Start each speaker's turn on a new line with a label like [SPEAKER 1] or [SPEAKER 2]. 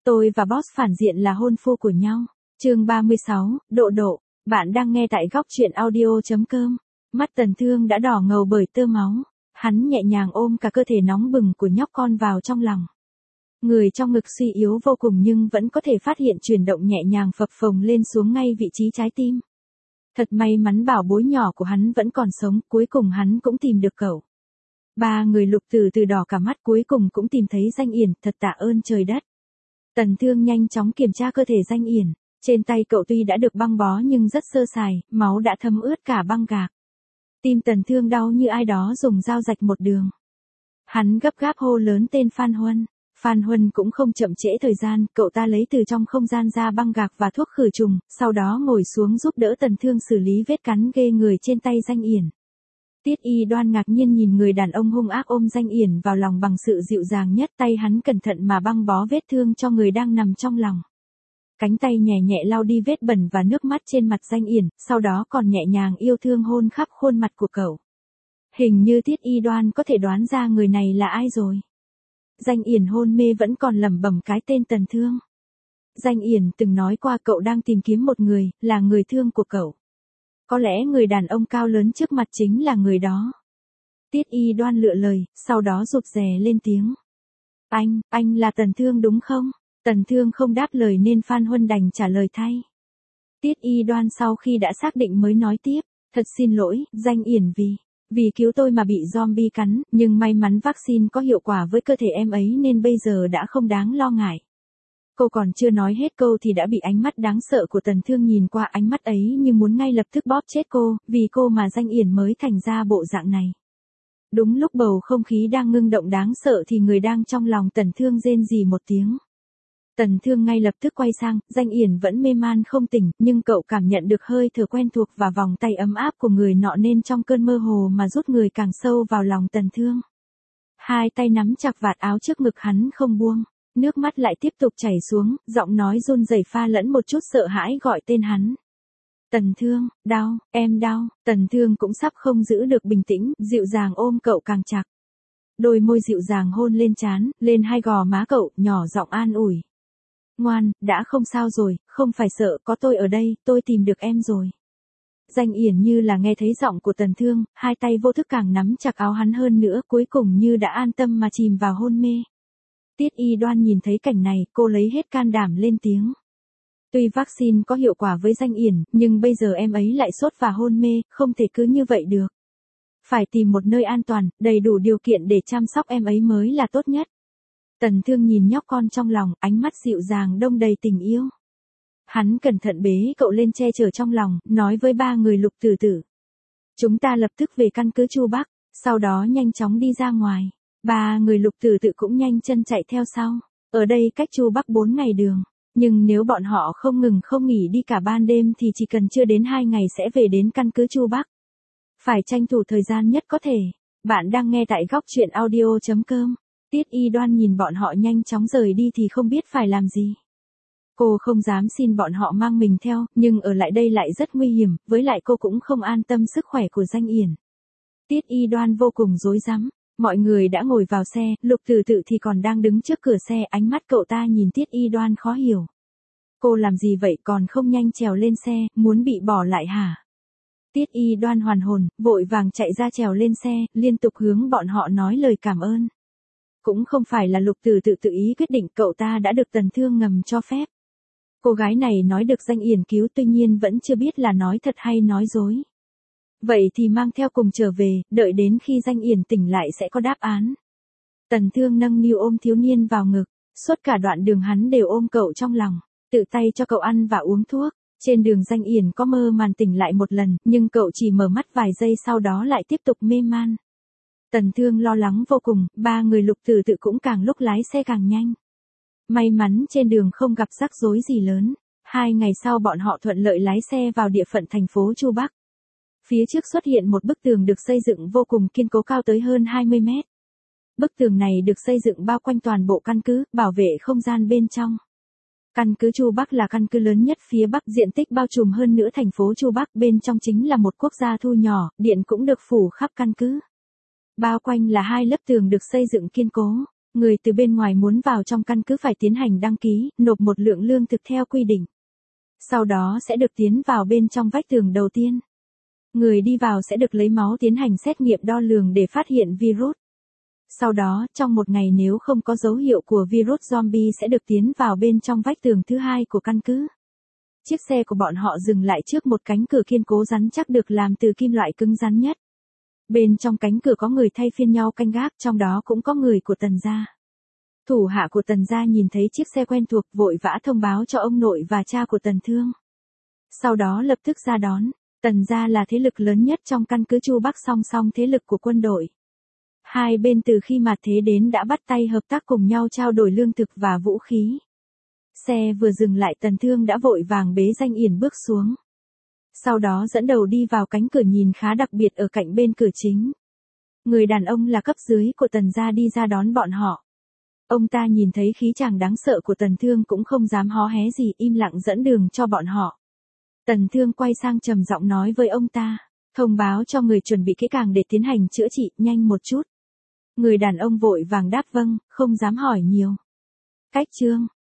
[SPEAKER 1] Tôi và boss phản diện là hôn phu của nhau. Chương 36, Độ Độ. Bạn đang nghe tại góc truyện audio.com. Mắt Tần Thương đã đỏ ngầu bởi tơ máu. Hắn nhẹ nhàng ôm cả cơ thể nóng bừng của nhóc con vào trong lòng. Người trong ngực suy yếu vô cùng nhưng vẫn có thể phát hiện chuyển động nhẹ nhàng phập phồng lên xuống ngay vị trí trái tim. Thật may mắn bảo bối nhỏ của hắn vẫn còn sống, cuối cùng hắn cũng tìm được cậu. Ba người Lục từ từ đỏ cả mắt, cuối cùng cũng tìm thấy Danh Yển, thật tạ ơn trời đất. Tần Thương nhanh chóng kiểm tra cơ thể Danh Yển, trên tay cậu tuy đã được băng bó nhưng rất sơ sài, máu đã thấm ướt cả băng gạc. Tim Tần Thương đau như ai đó dùng dao rạch một đường. Hắn gấp gáp hô lớn tên Phan Huân. Phan Huân cũng không chậm trễ thời gian, cậu ta lấy từ trong không gian ra băng gạc và thuốc khử trùng, sau đó ngồi xuống giúp đỡ Tần Thương xử lý vết cắn ghê người trên tay Danh Yển. Tiết Y Đoan ngạc nhiên nhìn người đàn ông hung ác ôm Danh Yển vào lòng bằng sự dịu dàng nhất, tay hắn cẩn thận mà băng bó vết thương cho người đang nằm trong lòng. Cánh tay nhẹ nhẹ lau đi vết bẩn và nước mắt trên mặt Danh Yển, sau đó còn nhẹ nhàng yêu thương hôn khắp khuôn mặt của cậu. Hình như Tiết Y Đoan có thể đoán ra người này là ai rồi. Danh Yển hôn mê vẫn còn lẩm bẩm cái tên Tần Thương. Danh Yển từng nói qua cậu đang tìm kiếm một người, là người thương của cậu. Có lẽ người đàn ông cao lớn trước mặt chính là người đó. Tiết Y Đoan lựa lời, sau đó rụt rè lên tiếng. Anh là Tần Thương đúng không? Tần Thương không đáp lời nên Phan Huân đành trả lời thay. Tiết Y Đoan sau khi đã xác định mới nói tiếp, thật xin lỗi, Danh Yển vì cứu tôi mà bị zombie cắn, nhưng may mắn vaccine có hiệu quả với cơ thể em ấy nên bây giờ đã không đáng lo ngại. Cô còn chưa nói hết câu thì đã bị ánh mắt đáng sợ của Tần Thương nhìn qua, ánh mắt ấy như muốn ngay lập tức bóp chết cô, vì cô mà Danh Yển mới thành ra bộ dạng này. Đúng lúc bầu không khí đang ngưng động đáng sợ thì người đang trong lòng Tần Thương rên rỉ một tiếng. Tần Thương ngay lập tức quay sang, Danh Yển vẫn mê man không tỉnh, nhưng cậu cảm nhận được hơi thở quen thuộc và vòng tay ấm áp của người nọ nên trong cơn mơ hồ mà rút người càng sâu vào lòng Tần Thương. Hai tay nắm chặt vạt áo trước ngực hắn không buông, nước mắt lại tiếp tục chảy xuống, giọng nói run rẩy pha lẫn một chút sợ hãi gọi tên hắn. Tần Thương, đau, em đau. Tần Thương cũng sắp không giữ được bình tĩnh, dịu dàng ôm cậu càng chặt. Đôi môi dịu dàng hôn lên trán, lên hai gò má cậu, nhỏ giọng an ủi. Ngoan, đã không sao rồi, không phải sợ, có tôi ở đây, tôi tìm được em rồi. Danh Yển như là nghe thấy giọng của Tần Thương, hai tay vô thức càng nắm chặt áo hắn hơn nữa, cuối cùng như đã an tâm mà chìm vào hôn mê. Tiết Y Đoan nhìn thấy cảnh này, cô lấy hết can đảm lên tiếng. Tuy vaccine có hiệu quả với Danh Yển, nhưng bây giờ em ấy lại sốt và hôn mê, không thể cứ như vậy được. Phải tìm một nơi an toàn, đầy đủ điều kiện để chăm sóc em ấy mới là tốt nhất. Tần Thương nhìn nhóc con trong lòng, ánh mắt dịu dàng đông đầy tình yêu. Hắn cẩn thận bế cậu lên che chở trong lòng, nói với ba người Lục Tử Tử. Chúng ta lập tức về căn cứ Chu Bắc, sau đó nhanh chóng đi ra ngoài. Ba người Lục Tử Tử cũng nhanh chân chạy theo sau. Ở đây cách Chu Bắc 4 ngày đường. Nhưng nếu bọn họ không ngừng không nghỉ đi cả ban đêm thì chỉ cần chưa đến 2 ngày sẽ về đến căn cứ Chu Bắc. Phải tranh thủ thời gian nhất có thể. Bạn đang nghe tại góc truyện audio.com. Tiết Y Đoan nhìn bọn họ nhanh chóng rời đi thì không biết phải làm gì. Cô không dám xin bọn họ mang mình theo, nhưng ở lại đây lại rất nguy hiểm, với lại cô cũng không an tâm sức khỏe của Danh Yển. Tiết Y Đoan vô cùng rối rắm. Mọi người đã ngồi vào xe, Lục Tử Tử thì còn đang đứng trước cửa xe, ánh mắt cậu ta nhìn Tiết Y Đoan khó hiểu. Cô làm gì vậy, còn không nhanh trèo lên xe, muốn bị bỏ lại hả? Tiết Y Đoan hoàn hồn, vội vàng chạy ra trèo lên xe, liên tục hướng bọn họ nói lời cảm ơn. Cũng không phải là Lục Tử Tử tự ý quyết định, cậu ta đã được Tần Thương ngầm cho phép. Cô gái này nói được Danh Yển cứu, tuy nhiên vẫn chưa biết là nói thật hay nói dối. Vậy thì mang theo cùng trở về, đợi đến khi Danh Yển tỉnh lại sẽ có đáp án. Tần Thương nâng niu ôm thiếu niên vào ngực, suốt cả đoạn đường hắn đều ôm cậu trong lòng, tự tay cho cậu ăn và uống thuốc. Trên đường Danh Yển có mơ màn tỉnh lại một lần, nhưng cậu chỉ mở mắt vài giây sau đó lại tiếp tục mê man. Tần Thương lo lắng vô cùng, ba người Lục Tử Tử cũng càng lúc lái xe càng nhanh. May mắn trên đường không gặp rắc rối gì lớn. 2 ngày sau bọn họ thuận lợi lái xe vào địa phận thành phố Chu Bắc. Phía trước xuất hiện một bức tường được xây dựng vô cùng kiên cố cao tới hơn 20 mét. Bức tường này được xây dựng bao quanh toàn bộ căn cứ, bảo vệ không gian bên trong. Căn cứ Chu Bắc là căn cứ lớn nhất phía Bắc, diện tích bao trùm hơn nữa thành phố Chu Bắc, bên trong chính là một quốc gia thu nhỏ, điện cũng được phủ khắp căn cứ. Bao quanh là 2 lớp tường được xây dựng kiên cố. Người từ bên ngoài muốn vào trong căn cứ phải tiến hành đăng ký, nộp một lượng lương thực theo quy định. Sau đó sẽ được tiến vào bên trong vách tường đầu tiên. Người đi vào sẽ được lấy máu tiến hành xét nghiệm đo lường để phát hiện virus. Sau đó, trong một ngày nếu không có dấu hiệu của virus zombie sẽ được tiến vào bên trong vách tường thứ hai của căn cứ. Chiếc xe của bọn họ dừng lại trước một cánh cửa kiên cố rắn chắc được làm từ kim loại cứng rắn nhất. Bên trong cánh cửa có người thay phiên nhau canh gác, trong đó cũng có người của Tần gia. Thủ hạ của Tần gia nhìn thấy chiếc xe quen thuộc vội vã thông báo cho ông nội và cha của Tần Thương. Sau đó lập tức ra đón. Tần gia là thế lực lớn nhất trong căn cứ Chu Bắc song song thế lực của quân đội. Hai bên từ khi Mạt Thế đến đã bắt tay hợp tác cùng nhau trao đổi lương thực và vũ khí. Xe vừa dừng lại Tần Thương đã vội vàng bế Danh Yển bước xuống. Sau đó dẫn đầu đi vào cánh cửa nhìn khá đặc biệt ở cạnh bên cửa chính. Người đàn ông là cấp dưới của Tần gia đi ra đón bọn họ. Ông ta nhìn thấy khí chàng đáng sợ của Tần Thương cũng không dám hó hé gì, im lặng dẫn đường cho bọn họ. Tần Thương quay sang trầm giọng nói với ông ta, thông báo cho người chuẩn bị kỹ càng để tiến hành chữa trị, nhanh một chút. Người đàn ông vội vàng đáp vâng, không dám hỏi nhiều. Cách chương